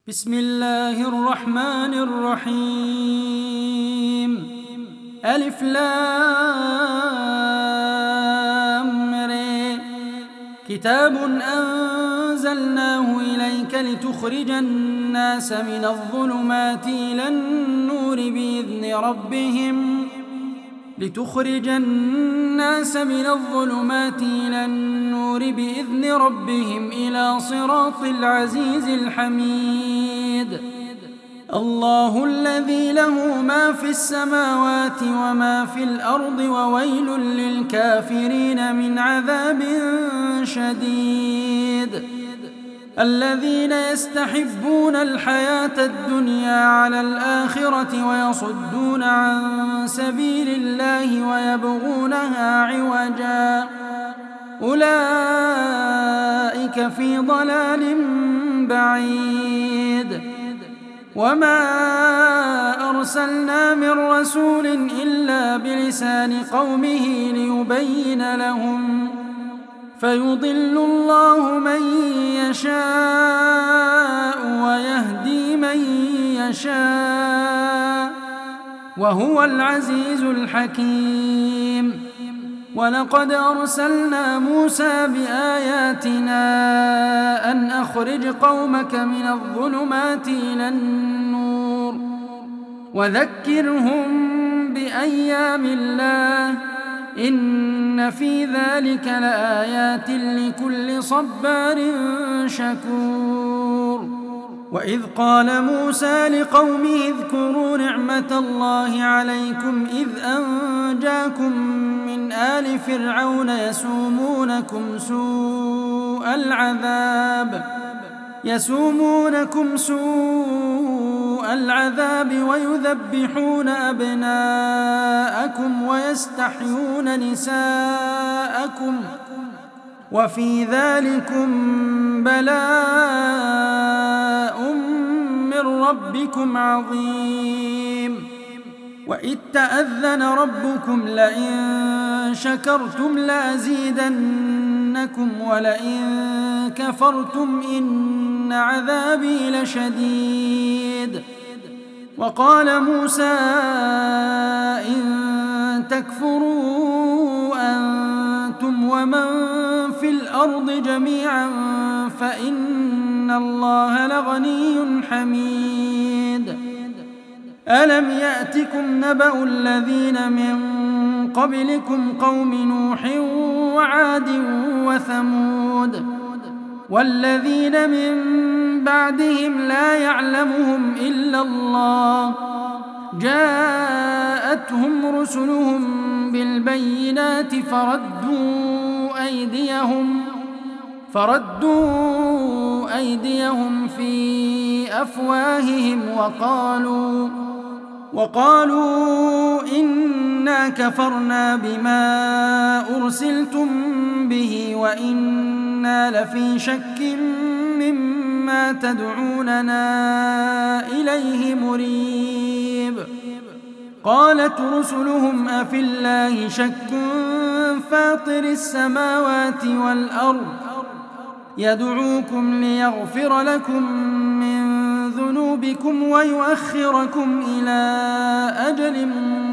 بسم الله الرحمن الرحيم. ألف لام ر. كتاب أنزلناه إليك لتخرج الناس من الظلمات إلى النور بإذن ربهم إلى صراط العزيز الحميد. الله الذي له ما في السماوات وما في الأرض وويل للكافرين من عذاب شديد. الذين يستحبون الحياة الدنيا على الآخرة ويصدون عن سبيل الله ويبغونها عوجا أولئك في ضلال بعيد. وما أرسلنا من رسول إلا بلسان قومه ليبين لهم فيضل الله من يشاء ويهدي من يشاء وهو العزيز الحكيم. ولقد أرسلنا موسى بآياتنا أن أخرج قومك من الظلمات إلى النور وذكرهم بأيام الله إن في ذلك لآيات لكل صبار شكور. وإذ قال موسى لقومه اذكروا نعمة الله عليكم إذ أنجاكم من آل فرعون يسومونكم سوء العذاب ويذبحون أبناءكم ويستحيون نساءكم وفي ذلكم بلاء من ربكم عظيم. وإذ تأذن ربكم لئن شكرتم لأزيدنكم ولئن كفرتم إن عذابي لشديد. وقال موسى إن تكفروا أنتم ومن في الأرض جميعا فإن الله لغني حميد. ألم يأتكم نبأ الذين من قبلكم قوم نوح وعاد وثمود والذين من بعدهم لا يعلمهم إلا الله جاءتهم رسلهم بالبينات فردوا أيديهم في أفواههم وقالوا إنا كفرنا بما أرسلتم به وإنا لفي شك مما تدعوننا إليه مريب. قالت رسلهم أفي الله شك فاطر السماوات والأرض يدعوكم ليغفر لكم من ذنوبكم ويؤخركم إلى أجل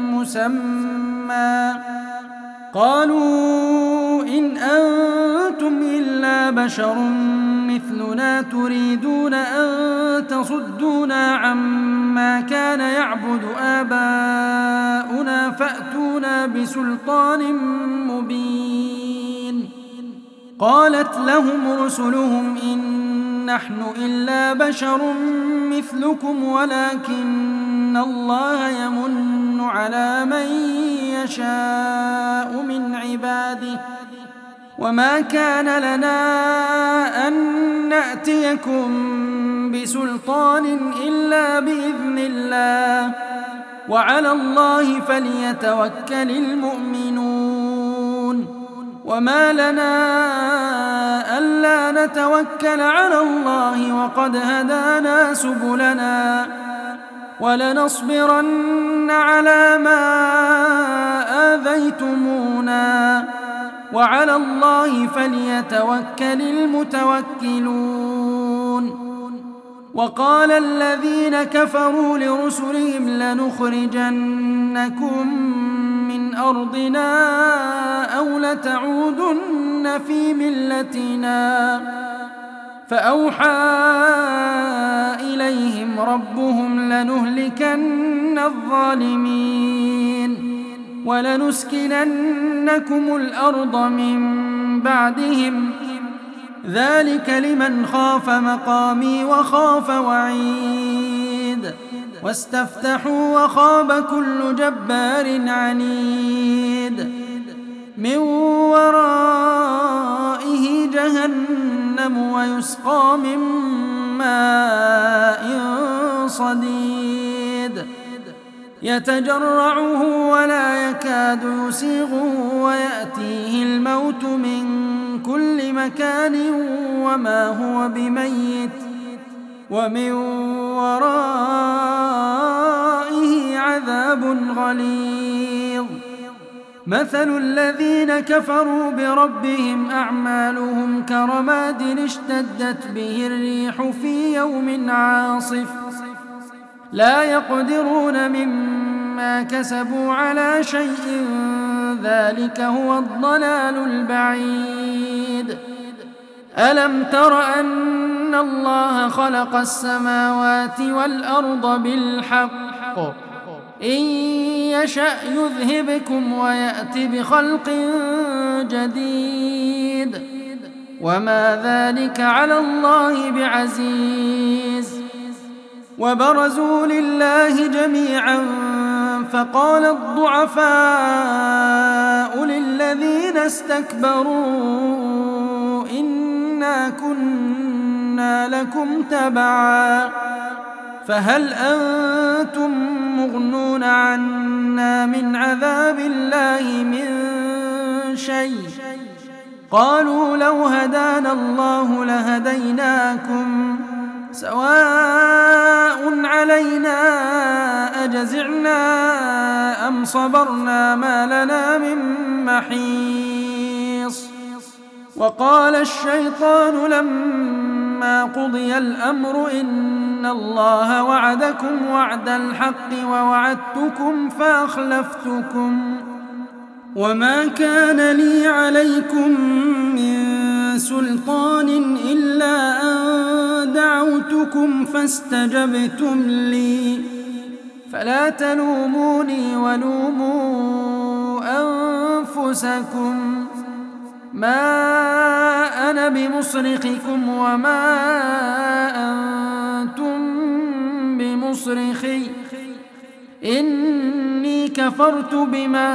مسمى قالوا إن أنتم إلا بشر مثلنا تريدون أن تصدونا عما كان يعبد آباؤنا فأتونا بسلطان مبين. قالت لهم رسلهم إن نحن إلا بشر مثلكم ولكن الله يمن على من يشاء من عباده وما كان لنا أن نأتيكم بسلطان إلا بإذن الله وعلى الله فليتوكل المؤمنون. وما لنا ألا نتوكل على الله وقد هدانا سبلنا ولنصبرن على ما آذيتمونا وعلى الله فليتوكل المتوكلون. وقال الذين كفروا لرسلهم لنخرجنكم من أرضنا أو لتعودن في ملتنا فأوحى إليهم ربهم لنهلكن الظالمين ولنسكننكم الأرض من بعدهم ذلك لمن خاف مقامي وخاف وعيد واستفتحوا وخاب كل جبار عنيد من ورائه جهنم ويسقى من ماء صديد يتجرعه ولا يكاد يسيغه ويأتيه الموت من كل مكان وما هو بميت ومن ورائه عذاب غليظ مثل الذين كفروا بربهم أعمالهم كرماد اشتدت به الريح في يوم عاصف لا يقدرون مما كسبوا على شيء ذلك هو الضلال البعيد ألم تر أن الله خلق السماوات والأرض بالحق إن يشأ يذهبكم ويأت بخلق جديد وما ذلك على الله بعزيز وبرزوا لله جميعا فقال الضعفاء للذين استكبروا إنا كنا لكم تبعا فهل أنتم مغنون عنا من عذاب الله من شيء قالوا لو هدانا الله لهديناكم سواء علينا أجزعنا أم صبرنا ما لنا من محيص وقال الشيطان لما قضي الأمر إن الله وعدكم وعد الحق ووعدتكم فأخلفتكم وما كان لي عليكم من سلطان إلا أن دعوتكم فاستجبتم لي فلا تلوموني ولوموا أنفسكم ما أنا بمصرخكم وما أنتم بمصرخي إني كفرت بما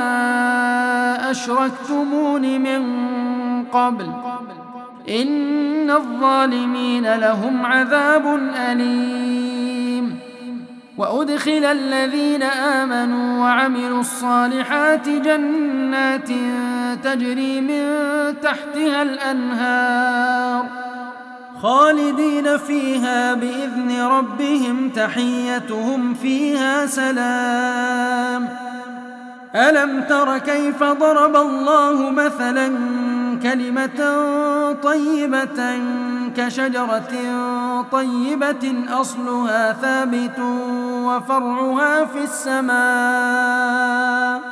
أشركتمون من قبل إن الظالمين لهم عذاب أليم وأدخل الذين آمنوا وعملوا الصالحات جنات تجري من تحتها الأنهار خالدين فيها بإذن ربهم تحيتهم فيها سلام ألم تر كيف ضرب الله مثلا كلمة طيبة كشجرة طيبة أصلها ثابت وفرعها في السماء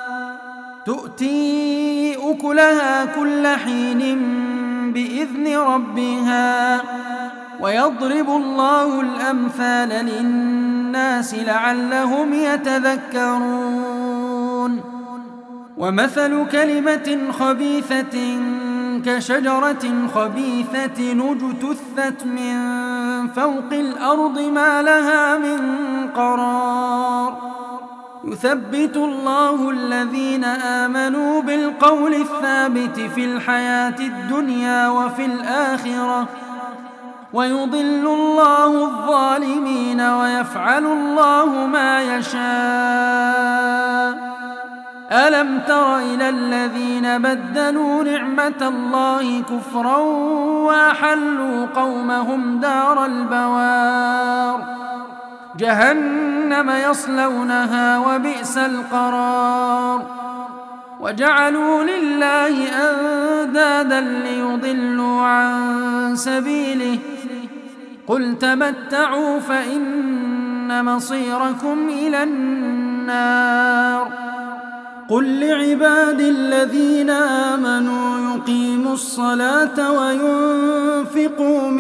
تؤتي أكلها كل حين بإذن ربها ويضرب الله الأمثال للناس لعلهم يتذكرون ومثل كلمة خبيثة كشجرة خبيثة اجتثت من فوق الأرض ما لها من قرار يثبت الله الذين آمنوا بالقول الثابت في الحياة الدنيا وفي الآخرة ويضل الله الظالمين ويفعل الله ما يشاء ألم تر إلى الذين بدلوا نعمة الله كفرا وأحلوا قومهم دار البوار جهنم يصلونها وبئس القرار وجعلوا لله أندادا ليضلوا عن سبيله قل تمتعوا فإن مصيركم إلى النار قل لعبادي الذين آمنوا يقيموا الصلاة وينفقوا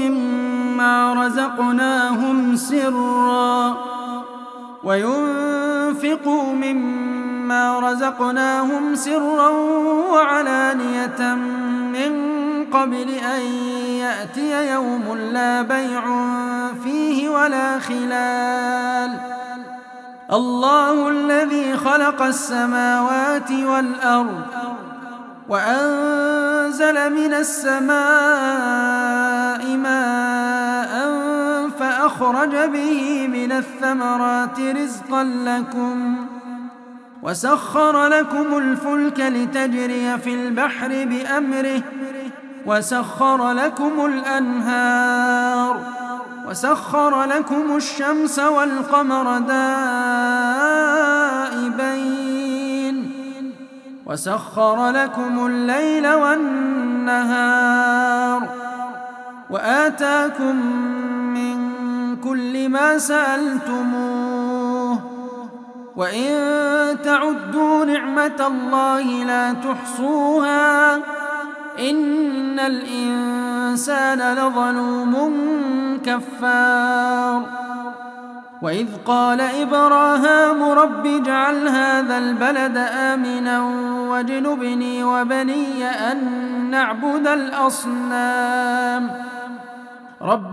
مما رزقناهم سرا وعلانية من قبل أن يأتي يوم لا بيع فيه ولا خلال الله الذي خلق السماوات والأرض وأنزل من السماء ماء فأخرج به من الثمرات رزقا لكم وسخر لكم الفلك لتجري في البحر بأمره وسخر لكم الأنهار وسخر لكم الشمس والقمر دائبين وسخر لكم الليل والنهار وآتاكم من كل ما سألتموه وإن تعدوا نعمة الله لا تحصوها إن الإنسان لظلوم كفار وإذ قال إبراهيم رب اجعل هذا البلد آمنا واجنبني وبني أن نعبد الأصنام رب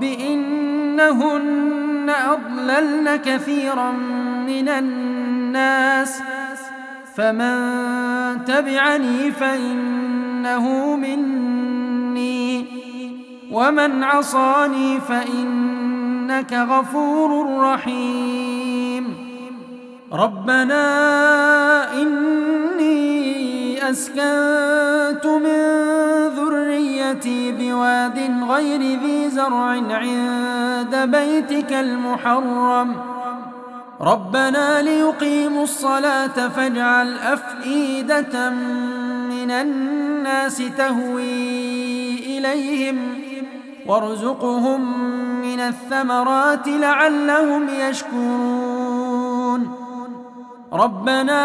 إنهن أضللن كثيرا من الناس فمن تبعني فإنه مني ومن عصاني فإنك غفور رحيم ربنا إني أسكنت من ذريتي بواد غير ذي زرع عند بيتك المحرم ربنا ليقيموا الصلاة فاجعل أفئدة من الناس تهوي إليهم وارزقهم من الثمرات لعلهم يشكرون ربنا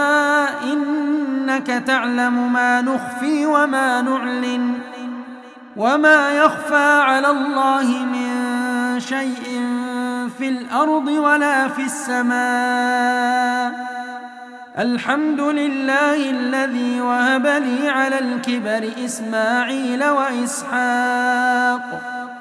إنك تعلم ما نخفي وما نعلن وما يخفى على الله من شيء في الأرض ولا في السماء الحمد لله الذي وهب لي على الكبر إسماعيل وإسحاق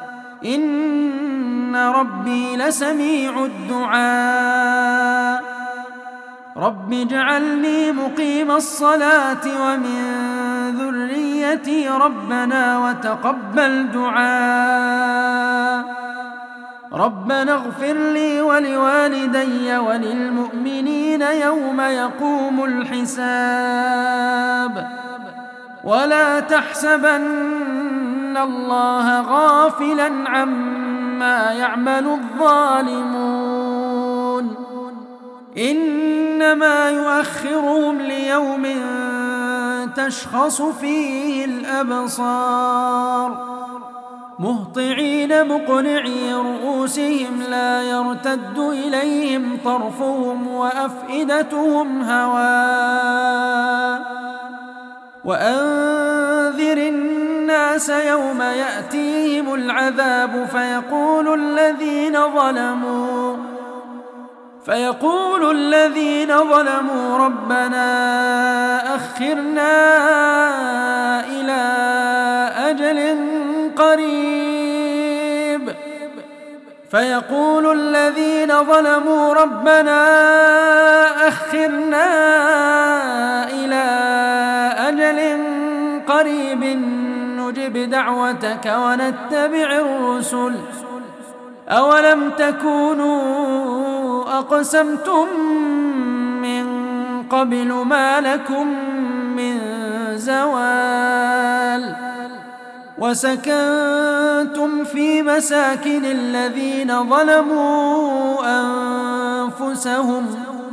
إن ربي لسميع الدعاء رب اجعلني مقيم الصلاة ومن ذريتي ربنا وتقبل دعاء ربنا اغفر لي ولوالدي وللمؤمنين يوم يقوم الحساب ولا تحسبن الله غافلا عما يعمل الظالمون إنما يؤخرهم ليوم تشخص فيه الأبصار مهطعين مقنعي رؤوسهم لا يرتد إليهم طرفهم وأفئدتهم هواء وأنذر الناس يوم يأتيهم العذاب فيقول الذين ظلموا ربنا أخرنا إلى أجل قريب نجب دعوتك ونتبع الرسل أولم تكونوا أقسمتم من قبل ما لكم من زوال وسكنتم في مساكن الذين ظلموا أنفسهم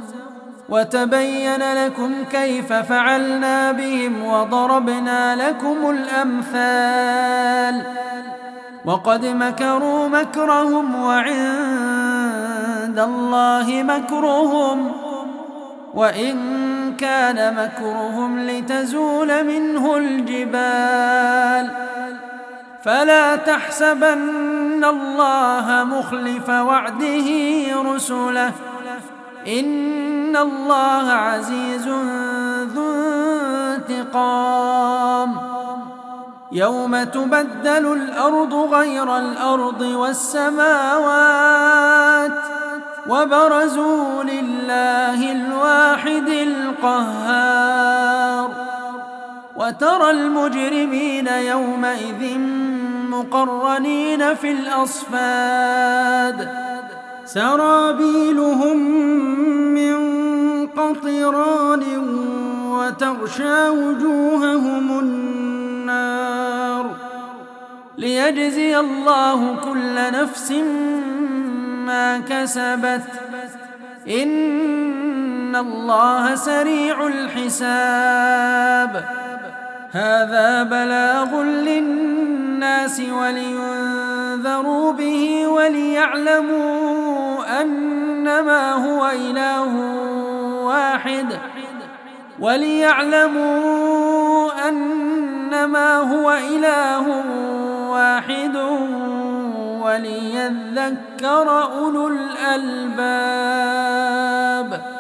وتبين لكم كيف فعلنا بهم وضربنا لكم الأمثال وقد مكروا مكرهم وعند الله مكرهم وإن كان مكرهم لتزول منه الجبال فلا تحسبن الله مخلف وعده رسله إن الله عزيز ذو انتقام يوم تبدل الأرض غير الأرض والسماوات وبرزوا لله الواحد القهار وترى المجرمين يومئذ مقرنين في الأصفاد سرابيلهم من قطران وتغشى وجوههم النار ليجزي الله كل نفس ما كسبت إن الله سريع الحساب هذا بلاغ للناس ولينذروا به وليعلموا أنما هو إله واحد وليذكر أولو الألباب.